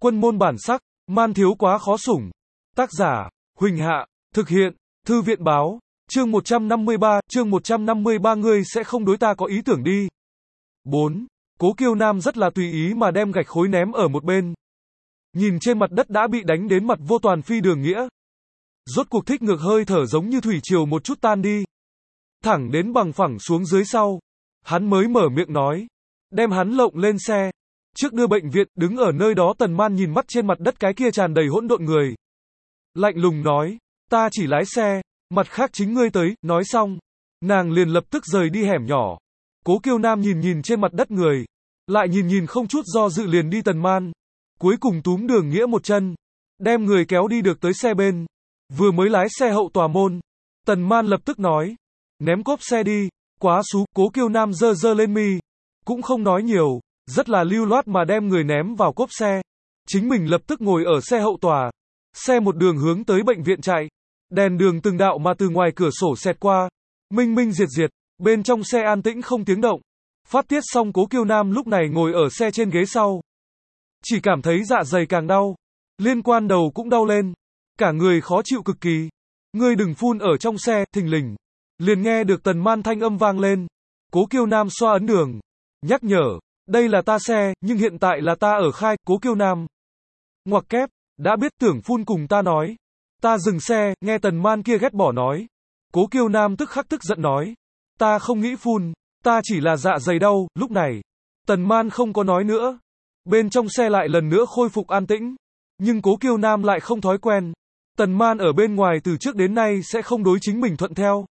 Quân môn bản sắc, man thiếu quá khó sủng. Tác giả, Huỳnh Hạ, thực hiện, Thư viện báo, chương 153, ngươi sẽ không đối ta có ý tưởng đi. 4. Cố Kiêu Nam rất là tùy ý mà đem gạch khối ném ở một bên. Nhìn trên mặt đất đã bị đánh đến mặt vô toàn phi Đường Nghĩa. Rốt cuộc thích ngược hơi thở giống như thủy triều một chút tan đi. Thẳng đến bằng phẳng xuống dưới sau. Hắn mới mở miệng nói. Đem hắn lộng lên xe. Trước đưa bệnh viện, đứng ở nơi đó Tần Man nhìn mắt trên mặt đất cái kia tràn đầy hỗn độn người. Lạnh lùng nói, ta chỉ lái xe, mặt khác chính ngươi tới, nói xong. Nàng liền lập tức rời đi hẻm nhỏ. Cố Kiêu Nam nhìn trên mặt đất người. Lại nhìn không chút do dự liền đi Tần Man. Cuối cùng túm Đường Nghĩa một chân. Đem người kéo đi được tới xe bên. Vừa mới lái xe hậu tòa môn. Tần Man lập tức nói. Ném cốp xe đi, quá xú. Cố Kiêu Nam giơ lên mi. Cũng không nói nhiều. Rất là lưu loát mà đem người ném vào cốp xe. Chính mình lập tức ngồi ở xe hậu tòa. Xe một đường hướng tới bệnh viện chạy. Đèn đường từng đạo mà từ ngoài cửa sổ xẹt qua. Minh diệt. Bên trong xe an tĩnh không tiếng động. Phát tiết xong Cố Kiêu Nam lúc này ngồi ở xe trên ghế sau. Chỉ cảm thấy dạ dày càng đau. Liên quan đầu cũng đau lên. Cả người khó chịu cực kỳ. Ngươi đừng phun ở trong xe, thình lình. Liền nghe được Tần Man thanh âm vang lên. Cố Kiêu Nam xoa ấn đường. Nhắc nhở. Đây là ta xe, nhưng hiện tại là ta ở khai. Cố Kiêu Nam. Ngoặc kép. Đã biết tưởng phun cùng ta nói. Ta dừng xe, nghe Tần Man kia ghét bỏ nói. Cố Kiêu Nam tức khắc tức giận nói. Ta không nghĩ phun. Ta chỉ là dạ dày đau. Lúc này. Tần Man không có nói nữa. Bên trong xe lại lần nữa khôi phục an tĩnh. Nhưng Cố Kiêu Nam lại không thói quen. Tần Man ở bên ngoài từ trước đến nay sẽ không đối chính mình thuận theo.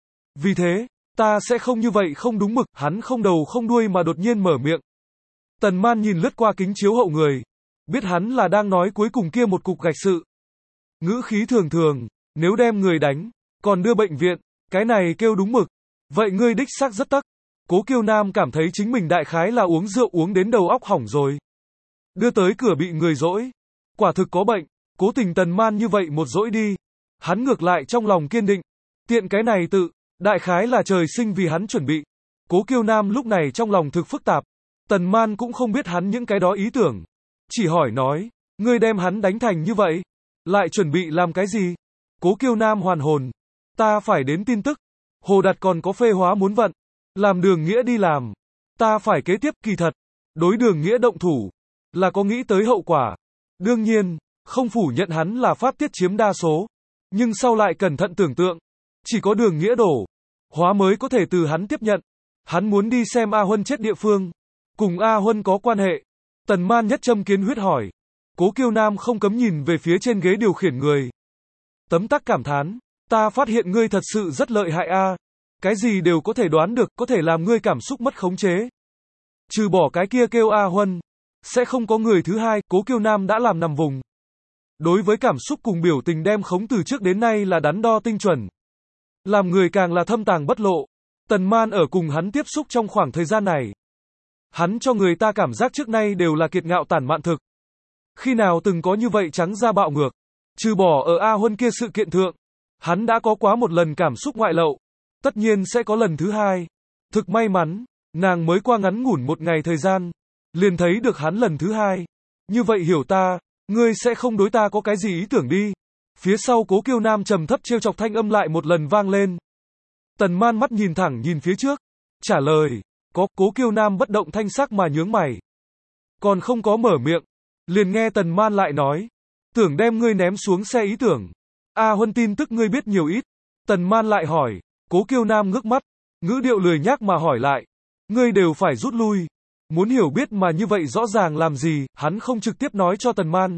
Vì thế, ta sẽ không như vậy không đúng mực. Hắn không đầu không đuôi mà đột nhiên mở miệng. Tần Man nhìn lướt qua kính chiếu hậu người. Biết hắn là đang nói cuối cùng kia một cục gạch sự. Ngữ khí thường, nếu đem người đánh, còn đưa bệnh viện, cái này kêu đúng mực. Vậy ngươi đích xác rất tắc. Cố Kiêu Nam cảm thấy chính mình đại khái là uống rượu uống đến đầu óc hỏng rồi. Đưa tới cửa bị người dỗi. Quả thực có bệnh. Cố tình Tần Man như vậy một dỗi đi. Hắn ngược lại trong lòng kiên định. Tiện cái này tự, đại khái là trời sinh vì hắn chuẩn bị. Cố Kiêu Nam lúc này trong lòng thực phức tạp. Tần Man cũng không biết hắn những cái đó ý tưởng. Chỉ hỏi nói, ngươi đem hắn đánh thành như vậy. Lại chuẩn bị làm cái gì? Cố Kiêu Nam hoàn hồn. Ta phải đến tin tức. Hồ Đạt còn có phê hóa muốn vận. Làm Đường Nghĩa đi làm. Ta phải kế tiếp kỳ thật. Đối Đường Nghĩa động thủ. Là có nghĩ tới hậu quả. Đương nhiên, không phủ nhận hắn là phát tiết chiếm đa số. Nhưng sau lại cẩn thận tưởng tượng. Chỉ có Đường Nghĩa đổ. Hóa mới có thể từ hắn tiếp nhận. Hắn muốn đi xem A Huân chết địa phương. Cùng A Huân có quan hệ. Tần Man nhất châm kiến huyết hỏi. Cố Kiêu Nam không cấm nhìn về phía trên ghế điều khiển người. Tấm tắc cảm thán. Ta phát hiện ngươi thật sự rất lợi hại a. Cái gì đều có thể đoán được, có thể làm ngươi cảm xúc mất khống chế. Trừ bỏ cái kia kêu A Huân. Sẽ không có người thứ hai. Cố Kiêu Nam đã làm nằm vùng. Đối với cảm xúc cùng biểu tình đem khống từ trước đến nay là đắn đo tinh chuẩn. Làm người càng là thâm tàng bất lộ. Tần Man ở cùng hắn tiếp xúc trong khoảng thời gian này. Hắn cho người ta cảm giác trước nay đều là kiệt ngạo tản mạn thực. Khi nào từng có như vậy trắng ra bạo ngược. Trừ bỏ ở A Huân kia sự kiện thượng. Hắn đã có quá một lần cảm xúc ngoại lậu. Tất nhiên sẽ có lần thứ hai. Thực may mắn, nàng mới qua ngắn ngủn một ngày thời gian. Liền thấy được hắn lần thứ hai. Như vậy hiểu ta, ngươi sẽ không đối ta có cái gì ý tưởng đi. Phía sau Cố Kiêu Nam trầm thấp trêu chọc thanh âm lại một lần vang lên. Tần Man mắt nhìn thẳng nhìn phía trước. Trả lời, có. Cố Kiêu Nam bất động thanh sắc mà nhướng mày. Còn không có mở miệng. Liền nghe Tần Man lại nói. Tưởng đem ngươi ném xuống xe ý tưởng. A Huân tin tức ngươi biết nhiều ít. Tần Man lại hỏi. Cố Kiêu Nam ngước mắt. Ngữ điệu lười nhác mà hỏi lại. Ngươi đều phải rút lui. Muốn hiểu biết mà như vậy rõ ràng làm gì. Hắn không trực tiếp nói cho Tần Man.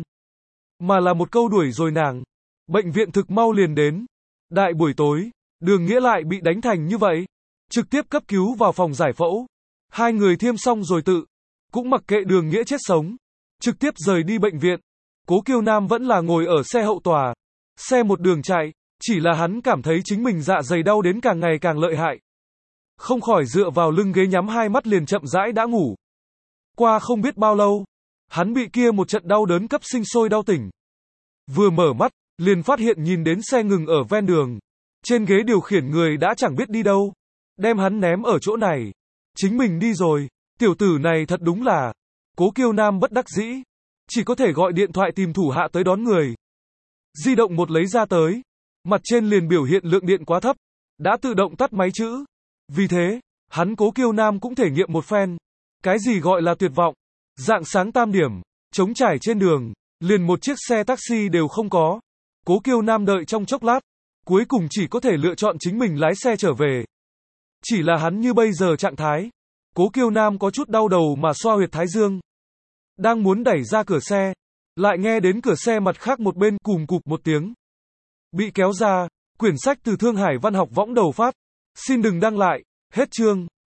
Mà là một câu đuổi rồi nàng. Bệnh viện thực mau liền đến. Đại buổi tối. Đường Nghĩa lại bị đánh thành như vậy. Trực tiếp cấp cứu vào phòng giải phẫu. Hai người thiêm xong rồi tự. Cũng mặc kệ Đường Nghĩa chết sống. Trực tiếp rời đi bệnh viện. Cố Kiêu Nam vẫn là ngồi ở xe hậu tòa. Xe một đường chạy. Chỉ là hắn cảm thấy chính mình dạ dày đau đến càng ngày càng lợi hại. Không khỏi dựa vào lưng ghế nhắm hai mắt liền chậm rãi đã ngủ. Qua không biết bao lâu. Hắn bị kia một trận đau đớn cấp sinh sôi đau tỉnh. Vừa mở mắt, liền phát hiện nhìn đến xe ngừng ở ven đường. Trên ghế điều khiển người đã chẳng biết đi đâu. Đem hắn ném ở chỗ này. Chính mình đi rồi. Tiểu tử này thật đúng là. Cố Kiêu Nam bất đắc dĩ. chỉ có thể gọi điện thoại tìm thủ hạ tới đón người. Di động một lấy ra tới, mặt trên liền biểu hiện lượng điện quá thấp, đã tự động tắt máy chữ. Vì thế, hắn Cố Kiêu Nam cũng thể nghiệm một phen. Cái gì gọi là tuyệt vọng? Rạng sáng tam điểm, trống trải trên đường, liền một chiếc xe taxi đều không có. Cố Kiêu Nam đợi trong chốc lát, cuối cùng chỉ có thể lựa chọn chính mình lái xe trở về. Chỉ là hắn như bây giờ trạng thái, Cố Kiêu Nam có chút đau đầu mà xoa huyệt thái dương. Đang muốn đẩy ra cửa xe, lại nghe đến cửa xe mặt khác một bên cùm cụp một tiếng. Bị kéo ra, quyển sách từ Thương Hải Văn học võng đầu phát. Xin đừng đăng lại, hết chương.